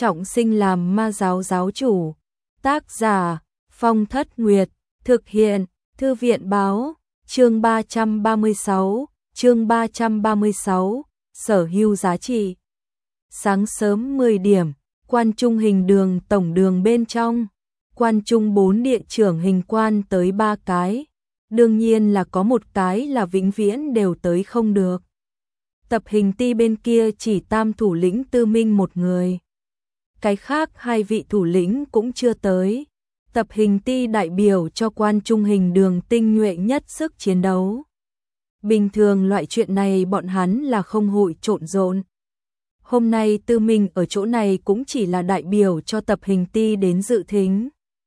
trọng sinh làm ma giáo giáo chủ. Tác giả Phong Thất Nguyệt. Thực hiện Thư viện Báo. Chương 336. Sở hữu giá trị. Sáng sớm 10 điểm, Quan Trung Hình Đường tổng đường bên trong. Quan Trung 4 điện trưởng hình quan tới 3 cái. Đương nhiên là có một cái là vĩnh viễn đều tới không được. Tập Hình Ti bên kia chỉ tam thủ lĩnh Tư Minh một người. Cái khác hai vị thủ lĩnh cũng chưa tới. Tập Hình Ti đại biểu cho Quan Trung Hình Đường tinh nhuệ nhất sức chiến đấu. Bình thường loại chuyện này bọn hắn là không hội trộn rộn. Hôm nay Tư Minh ở chỗ này cũng chỉ là đại biểu cho Tập Hình Ti đến dự thính.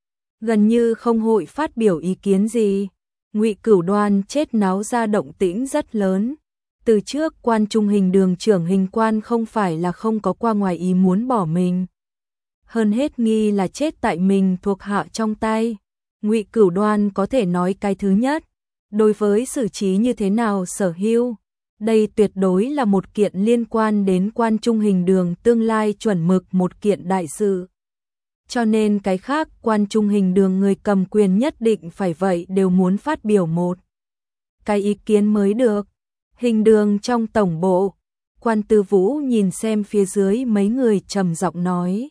Gần như không hội phát biểu ý kiến gì. Ngụy Cửu Đoan chết náo ra động tĩnh rất lớn. Từ trước Quan Trung Hình Đường trưởng hình quan không phải là không có qua ngoài ý muốn bỏ mình. Hơn hết nghi là chết tại mình thuộc hạ trong tay. Ngụy Cửu Đoan có thể nói cái thứ nhất. Đối với xử trí như thế nào sở hữu, đây tuyệt đối là một kiện liên quan đến Quan Trung Hình Đường tương lai chuẩn mực một kiện đại sự. Cho nên cái khác Quan Trung Hình Đường người cầm quyền nhất định phải vậy đều muốn phát biểu một cái ý kiến mới được. Hình Đường trong tổng bộ, Quan Tư Vũ nhìn xem phía dưới mấy người trầm giọng nói.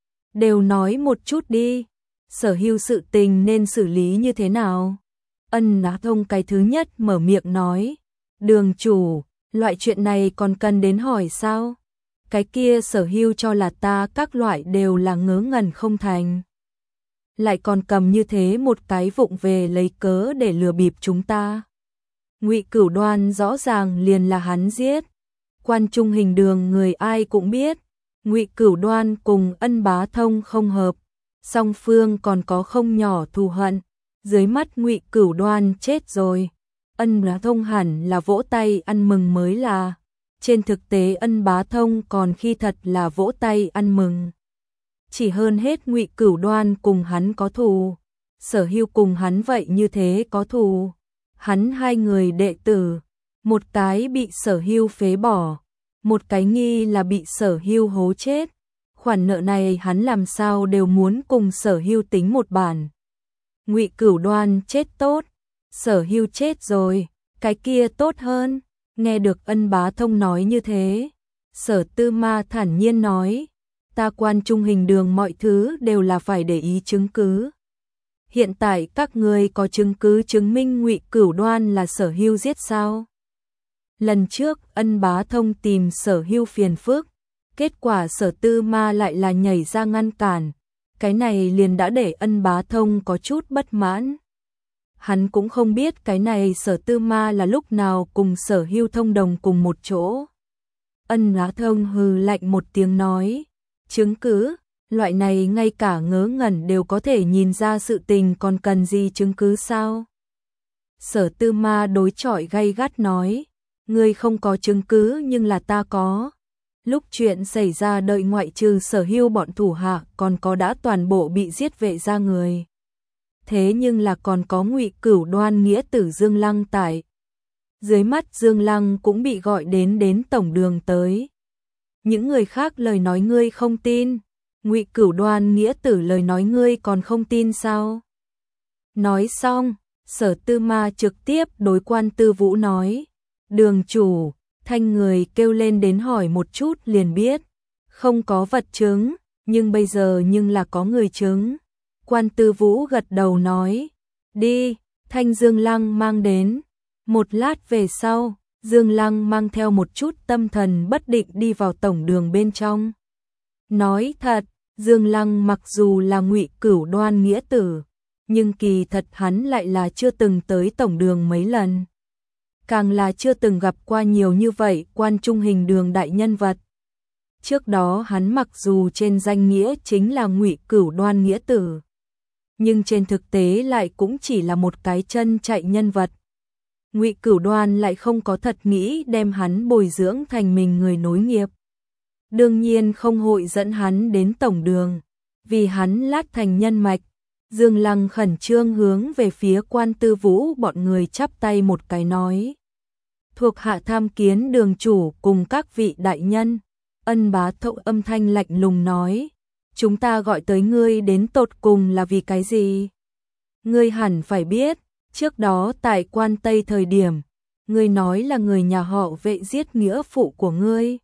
Đều nói một chút đi, sở hữu sự tình nên xử lý như thế nào? Ân Á Thông cái thứ nhất mở miệng nói. Đường chủ, loại chuyện này còn cần đến hỏi sao? Cái kia sở hữu cho là ta các loại đều là ngớ ngẩn không thành. Lại còn cầm như thế một cái vụng về lấy cớ để lừa bịp chúng ta. Ngụy Cửu Đoan rõ ràng liền là hắn giết. Quan Trung Hình Đường người ai cũng biết. Ngụy Cửu Đoan cùng Ân Bá Thông không hợp. Song phương còn có không nhỏ thù hận. Dưới mắt Ngụy Cửu Đoan chết rồi. Ân Bá Thông hẳn là vỗ tay ăn mừng mới là. Trên thực tế Ân Bá Thông còn khi thật là vỗ tay ăn mừng. Chỉ hơn hết Ngụy Cửu Đoan cùng hắn có thù. Sở hữu cùng hắn vậy như thế có thù. Hắn hai người đệ tử. Một cái bị sở hữu phế bỏ. Một cái nghi là bị sở hữu hố chết. Khoản nợ này hắn làm sao đều muốn cùng sở hữu tính một bản. Ngụy Cửu Đoan chết tốt. Sở hữu chết rồi. Cái kia tốt hơn. Nghe được Ân Bá Thông nói như thế. Sở Tư Ma thản nhiên nói. Ta Quan Trung Hình Đường mọi thứ đều là phải để ý chứng cứ. Hiện tại các người có chứng cứ chứng minh Ngụy Cửu Đoan là sở hữu giết sao? Lần trước Ân Bá Thông tìm sở hữu phiền phức. Kết quả Sở Tư Ma lại là nhảy ra ngăn cản. Cái này liền đã để Ân Bá Thông có chút bất mãn. Hắn cũng không biết cái này Sở Tư Ma là lúc nào cùng sở hữu thông đồng cùng một chỗ. Ân Bá Thông hừ lạnh một tiếng nói. Chứng cứ, loại này ngay cả ngớ ngẩn đều có thể nhìn ra sự tình còn cần gì chứng cứ sao? Sở Tư Ma đối chọi gay gắt nói. Ngươi không có chứng cứ nhưng là ta có. Lúc chuyện xảy ra đợi ngoại trừ sở hữu bọn thủ hạ còn có đã toàn bộ bị giết vệ ra người. Thế nhưng là còn có Ngụy Cửu Đoan nghĩa tử Dương Lăng tại. Dưới mắt Dương Lăng cũng bị gọi đến tổng đường tới. Những người khác lời nói ngươi không tin. Ngụy Cửu Đoan nghĩa tử lời nói ngươi còn không tin sao? Nói xong, Sở Tư Ma trực tiếp đối Quan Tư Vũ nói. Đường chủ, thanh người kêu lên đến hỏi một chút liền biết. Không có vật chứng, nhưng bây giờ nhưng là có người chứng. Quan Tư Vũ gật đầu nói. Đi, thanh Dương Lăng mang đến. Một lát về sau, Dương Lăng mang theo một chút tâm thần bất định đi vào tổng đường bên trong. Nói thật, Dương Lăng mặc dù là Ngụy Cửu Đoan nghĩa tử, nhưng kỳ thật hắn lại là chưa từng tới tổng đường mấy lần. Càng là chưa từng gặp qua nhiều như vậy Quan Trung Hình Đường đại nhân vật. Trước đó hắn mặc dù trên danh nghĩa chính là Ngụy Cửu Đoan nghĩa tử, nhưng trên thực tế lại cũng chỉ là một cái chân chạy nhân vật. Ngụy Cửu Đoan lại không có thật nghĩ đem hắn bồi dưỡng thành mình người nối nghiệp. Đương nhiên không hội dẫn hắn đến tổng đường, vì hắn lát thành nhân mạch. Dương Lăng khẩn trương hướng về phía Quan Tư Vũ bọn người chắp tay một cái nói. Thuộc hạ tham kiến đường chủ cùng các vị đại nhân. Ân Bá Thông âm thanh lạnh lùng nói, chúng ta gọi tới ngươi đến tột cùng là vì cái gì? Ngươi hẳn phải biết, trước đó tại Quan Tây thời điểm, ngươi nói là người nhà họ Vệ giết nghĩa phụ của ngươi.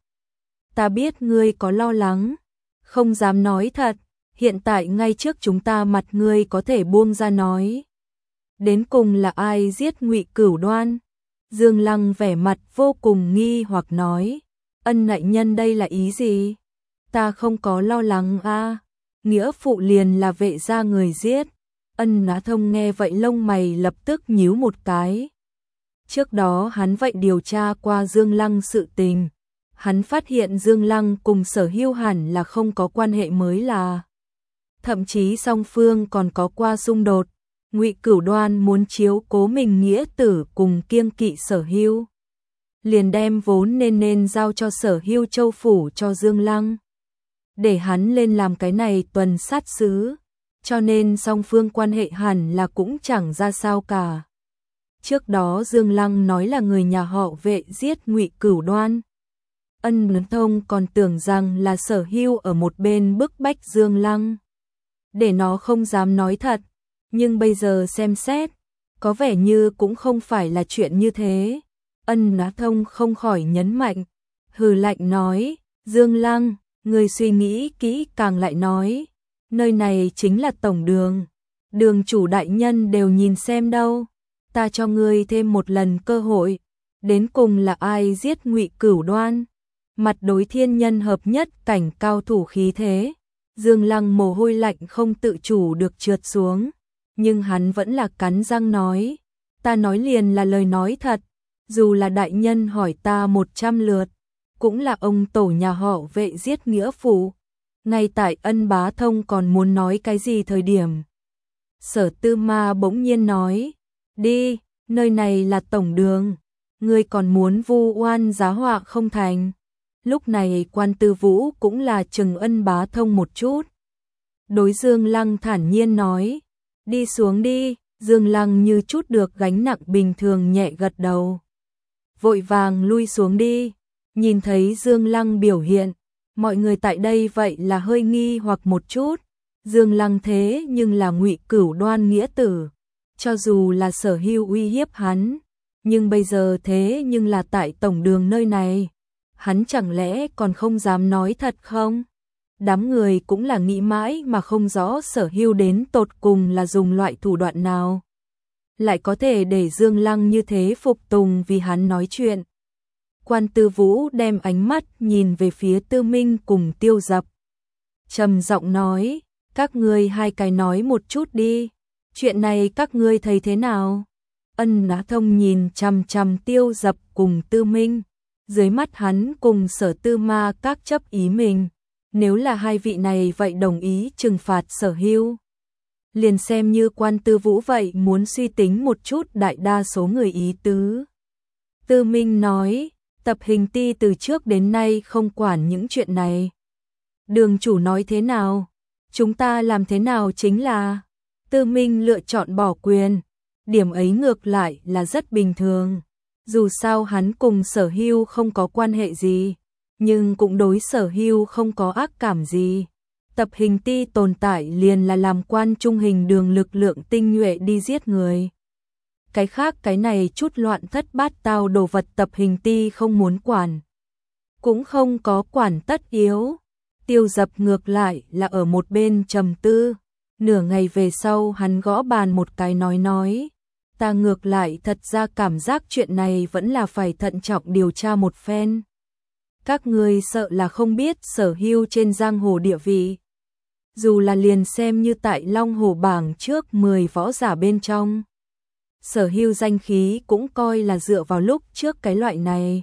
Ta biết ngươi có lo lắng, không dám nói thật, hiện tại ngay trước chúng ta mặt ngươi có thể buông ra nói. Đến cùng là ai giết Ngụy Cửu Đoan? Dương Lăng vẻ mặt vô cùng nghi hoặc nói, Ân đại nhân đây là ý gì? Ta không có lo lắng a, nghĩa phụ liền là Vệ gia người giết. Ân Bá Thông nghe vậy lông mày lập tức nhíu một cái. Trước đó hắn vậy điều tra qua Dương Lăng sự tình. Hắn phát hiện Dương Lăng cùng Sở Hưu hẳn là không có quan hệ mới là. Thậm chí song phương còn có qua xung đột. Ngụy Cửu Đoan muốn chiếu cố mình nghĩa tử cùng kiêng kỵ Sở Hưu, liền đem vốn nên giao cho Sở Hưu châu phủ cho Dương Lăng, để hắn lên làm cái này tuần sát sứ, cho nên song phương quan hệ hẳn là cũng chẳng ra sao cả. Trước đó Dương Lăng nói là người nhà họ Vệ giết Ngụy Cửu Đoan. Ân Bá Thông còn tưởng rằng là Sở Hưu ở một bên bức bách Dương Lăng, để nó không dám nói thật, nhưng bây giờ xem xét, có vẻ như cũng không phải là chuyện như thế. Ân Bá Thông không khỏi nhấn mạnh, hừ lạnh nói, Dương Lăng, người suy nghĩ kỹ càng lại nói, nơi này chính là tổng đường, đường chủ đại nhân đều nhìn xem đâu, ta cho ngươi thêm một lần cơ hội, đến cùng là ai giết Ngụy Cửu Đoan? Mặt đối thiên nhân hợp nhất cảnh cao thủ khí thế, Dương Lăng mồ hôi lạnh không tự chủ được trượt xuống, nhưng hắn vẫn là cắn răng nói, ta nói liền là lời nói thật, dù là đại nhân hỏi ta 100 lượt, cũng là ông tổ nhà họ Vệ giết nghĩa phụ. Ngay tại Ân Bá Thông còn muốn nói cái gì thời điểm, Sở Tư Ma bỗng nhiên nói, đi, nơi này là tổng đường, ngươi còn muốn vu oan giá họa không thành. Lúc này Quan Tư Vũ cũng là chừng Ân Bá Thông một chút. Đối Dương Lăng thản nhiên nói, đi xuống đi. Dương Lăng như chút được gánh nặng bình thường nhẹ gật đầu, vội vàng lui xuống đi. Nhìn thấy Dương Lăng biểu hiện, mọi người tại đây vậy là hơi nghi hoặc một chút. Dương Lăng thế nhưng là Ngụy Cửu Đoan nghĩa tử, cho dù là Sở Hưu uy hiếp hắn, nhưng bây giờ thế nhưng là tại tổng đường nơi này, hắn chẳng lẽ còn không dám nói thật không? Đám người cũng là nghĩ mãi mà không rõ Sở Hưu đến tột cùng là dùng loại thủ đoạn nào, lại có thể để Dương Lăng như thế phục tùng vì hắn nói chuyện. Quan Tư Vũ đem ánh mắt nhìn về phía Tư Minh cùng Tiêu Dập, trầm giọng nói, các ngươi hai cái nói một chút đi, chuyện này các ngươi thấy thế nào? Ân Bá Thông nhìn chằm chằm Tiêu Dập cùng Tư Minh, dưới mắt hắn cùng Sở Tư Ma các chấp ý mình, nếu là hai vị này vậy đồng ý trừng phạt Sở Hưu, liền xem như Quan Tư Vũ vậy muốn suy tính một chút đại đa số người ý tứ. Tư Minh nói, Tập Hình Ti từ trước đến nay không quản những chuyện này. Đường chủ nói thế nào, chúng ta làm thế nào chính là. Tư Minh lựa chọn bỏ quyền, điểm ấy ngược lại là rất bình thường. Dù sao hắn cùng Sở Hưu không có quan hệ gì, nhưng cũng đối Sở Hưu không có ác cảm gì. Tập Hình Ti tồn tại liền là làm Quan Trung Hình Đường lực lượng tinh nhuệ đi giết người. Cái khác cái này chút loạn thất bát tao đồ vật Tập Hình Ti không muốn quản, cũng không có quản tất yếu. Tiêu Dập ngược lại là ở một bên trầm tư, nửa ngày về sau hắn gõ bàn một cái nói, ta ngược lại thật ra cảm giác chuyện này vẫn là phải thận trọng điều tra một phen. Các ngươi sợ là không biết Sở Hưu trên giang hồ địa vị. Dù là liền xem như tại Long Hồ bảng trước 10 võ giả bên trong, Sở Hưu danh khí cũng coi là dựa vào lúc trước cái loại này.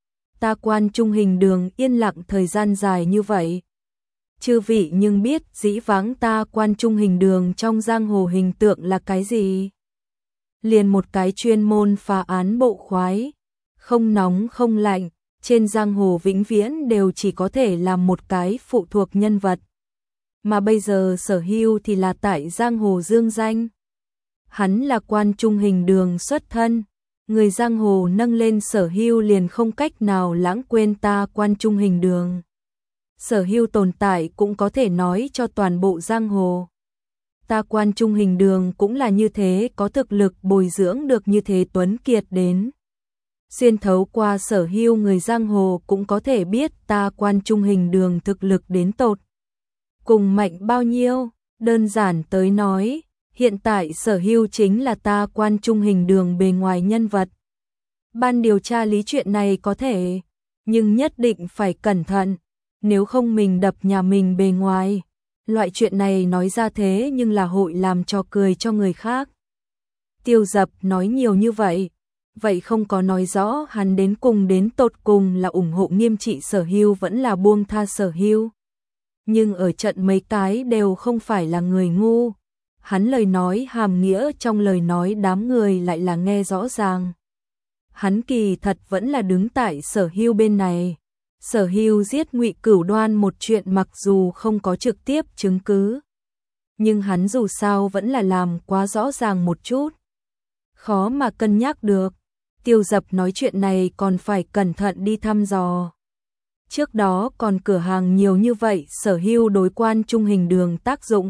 Ta Quan Trung Hình Đường yên lặng thời gian dài như vậy, chư vị nhưng biết dĩ vãng ta Quan Trung Hình Đường trong giang hồ hình tượng là cái gì? Liền một cái chuyên môn phá án bộ khoái, không nóng không lạnh, trên giang hồ vĩnh viễn đều chỉ có thể làm một cái phụ thuộc nhân vật. Mà bây giờ Sở Hưu thì là tại giang hồ dương danh. Hắn là Quan Trung Hình Đường xuất thân, người giang hồ nâng lên Sở Hưu liền không cách nào lãng quên ta Quan Trung Hình Đường. Sở Hưu tồn tại cũng có thể nói cho toàn bộ giang hồ. Ta Quan Trung Hình Đường cũng là như thế, có thực lực bồi dưỡng được như thế tuấn kiệt đến. Xuyên thấu qua Sở Hưu, người giang hồ cũng có thể biết ta Quan Trung Hình Đường thực lực đến tột cùng mạnh bao nhiêu. Đơn giản tới nói, hiện tại Sở Hưu chính là ta Quan Trung Hình Đường bề ngoài nhân vật. Ban điều tra lý chuyện này có thể, nhưng nhất định phải cẩn thận, nếu không mình đập nhà mình bề ngoài. Loại chuyện này nói ra thế nhưng là hội làm cho cười cho người khác. Tiêu Dập nói nhiều như vậy, vậy không có nói rõ hắn đến tột cùng là ủng hộ nghiêm trị Sở Hưu vẫn là buông tha Sở Hưu. Nhưng ở trận mấy cái đều không phải là người ngu. Hắn lời nói hàm nghĩa trong lời nói đám người lại là nghe rõ ràng. Hắn kỳ thật vẫn là đứng tại Sở Hưu bên này. Sở Hưu giết Ngụy Cửu Đoan một chuyện mặc dù không có trực tiếp chứng cứ, nhưng hắn dù sao vẫn là làm quá rõ ràng một chút. Khó mà cân nhắc được. Tiêu Dập nói chuyện này còn phải cẩn thận đi thăm dò. Trước đó còn cửa hàng nhiều như vậy, Sở Hưu đối Quan Trung Hình Đường tác dụng.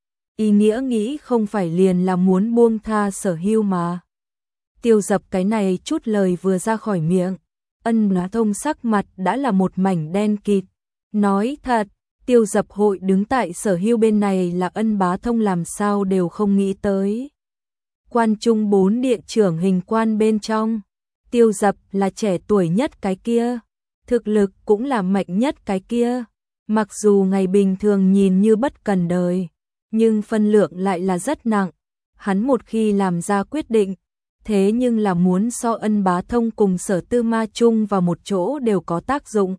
Ý nghĩa nghĩ không phải liền là muốn buông tha Sở Hưu mà. Tiêu Dập cái này chút lời vừa ra khỏi miệng, Ân Bá Thông sắc mặt đã là một mảnh đen kịt. Nói thật, Tiêu Dập hội đứng tại Sở Hưu bên này là Ân Bá Thông làm sao đều không nghĩ tới. Quan Trung 4 điện trưởng hình quan bên trong, Tiêu Dập là trẻ tuổi nhất cái kia, thực lực cũng là mạnh nhất cái kia. Mặc dù ngày bình thường nhìn như bất cần đời, nhưng phân lượng lại là rất nặng. Hắn một khi làm ra quyết định, thế nhưng là muốn so Ân Bá Thông cùng Sở Tư Ma chung vào một chỗ đều có tác dụng.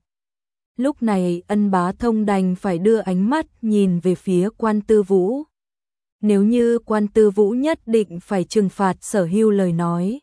Lúc này Ân Bá Thông đành phải đưa ánh mắt nhìn về phía Quan Tư Vũ. Nếu như Quan Tư Vũ nhất định phải trừng phạt Sở Hưu lời nói,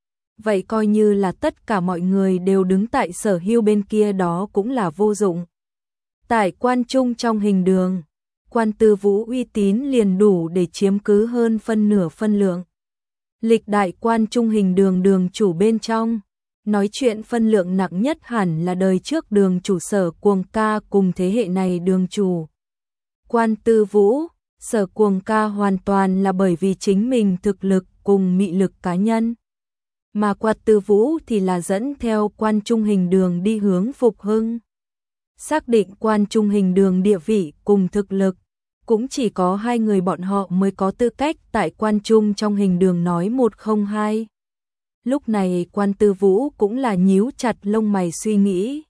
vậy coi như là tất cả mọi người đều đứng tại Sở Hưu bên kia đó cũng là vô dụng. Tại Quan Trung trong hình đường, Quan Tư Vũ uy tín liền đủ để chiếm cứ hơn phân nửa phân lượng. Lịch đại Quan Trung hình đường đường chủ bên trong, nói chuyện phân lượng nặng nhất hẳn là đời trước đường chủ Sở Cuồng Ca cùng thế hệ này đường chủ Quan Tư Vũ. Sở Cuồng Ca hoàn toàn là bởi vì chính mình thực lực cùng mị lực cá nhân, mà Quan Tư Vũ thì là dẫn theo Quan Trung hình đường đi hướng phục hưng. Xác định Quan Trung hình đường địa vị cùng thực lực, cũng chỉ có hai người bọn họ mới có tư cách tại Quan Trung trong hình đường nói một không hai. Lúc này Quan Tư Vũ cũng là nhíu chặt lông mày suy nghĩ.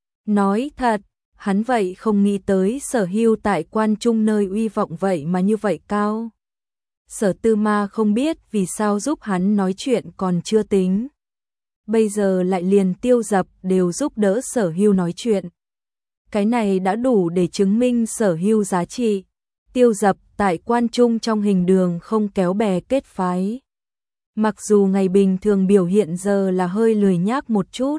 Nói thật, hắn vậy không nghĩ tới Sở Hưu tại Quan Trung nơi uy vọng vậy mà như vậy cao. Sở Tư Ma không biết vì sao giúp hắn nói chuyện còn chưa tính, bây giờ lại liền Tiêu Dập đều giúp đỡ Sở Hưu nói chuyện. Cái này đã đủ để chứng minh Sở Hưu giá trị. Tiêu Dập tại Quan Trung trong hình đường không kéo bè kết phái. Mặc dù ngày bình thường biểu hiện giờ là hơi lười nhác một chút,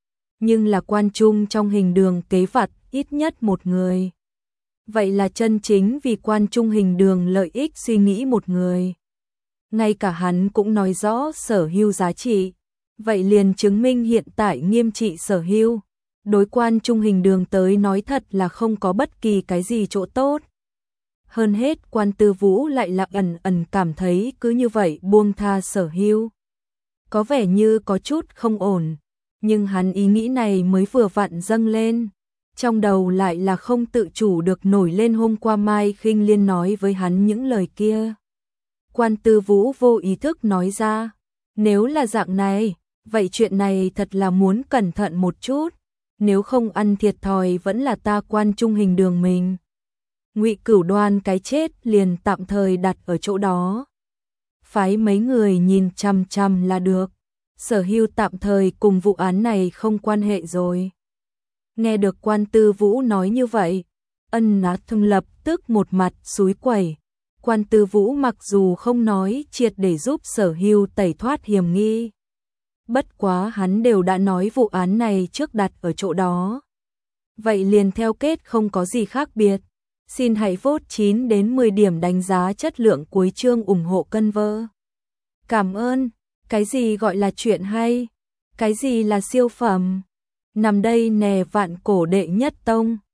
nhưng là Quan Trung trong hình đường kế vặt ít nhất một người. Vậy là chân chính vì Quan Trung hình đường lợi ích suy nghĩ một người. Ngay cả hắn cũng nói rõ Sở Hưu giá trị, vậy liền chứng minh hiện tại nghiêm trị Sở Hưu đối Quan Trung hình đường tới nói thật là không có bất kỳ cái gì chỗ tốt. Hơn hết Quan Tư Vũ lại là ẩn ẩn cảm thấy cứ như vậy buông tha Sở Hưu có vẻ như có chút không ổn, nhưng hắn ý nghĩ này mới vừa vặn dâng lên, trong đầu lại là không tự chủ được nổi lên hôm qua Mai Khinh Liên nói với hắn những lời kia. Quan Tư Vũ vô ý thức nói ra, nếu là dạng này, vậy chuyện này thật là muốn cẩn thận một chút, nếu không ăn thiệt thòi vẫn là ta Quan Trung hình đường mình. Ngụy Cửu Đoan cái chết liền tạm thời đặt ở chỗ đó, phái mấy người nhìn chằm chằm là được. Sở Hưu tạm thời cùng vụ án này không quan hệ rồi. Nghe được Quan Tư Vũ nói như vậy, Ân Bá Thông lập tức một mặt xúi quẩy. Quan Tư Vũ mặc dù không nói triệt để giúp Sở Hưu tẩy thoát hiểm nghi, bất quá hắn đều đã nói vụ án này trước đặt ở chỗ đó, vậy liền theo kết không có gì khác biệt. Xin hãy vote 9 đến 10 điểm đánh giá chất lượng cuối chương ủng hộ Cân Vơ. Cảm ơn. Cái gì gọi là chuyện hay? Cái gì là siêu phẩm? Nằm đây nè vạn cổ đệ nhất tông.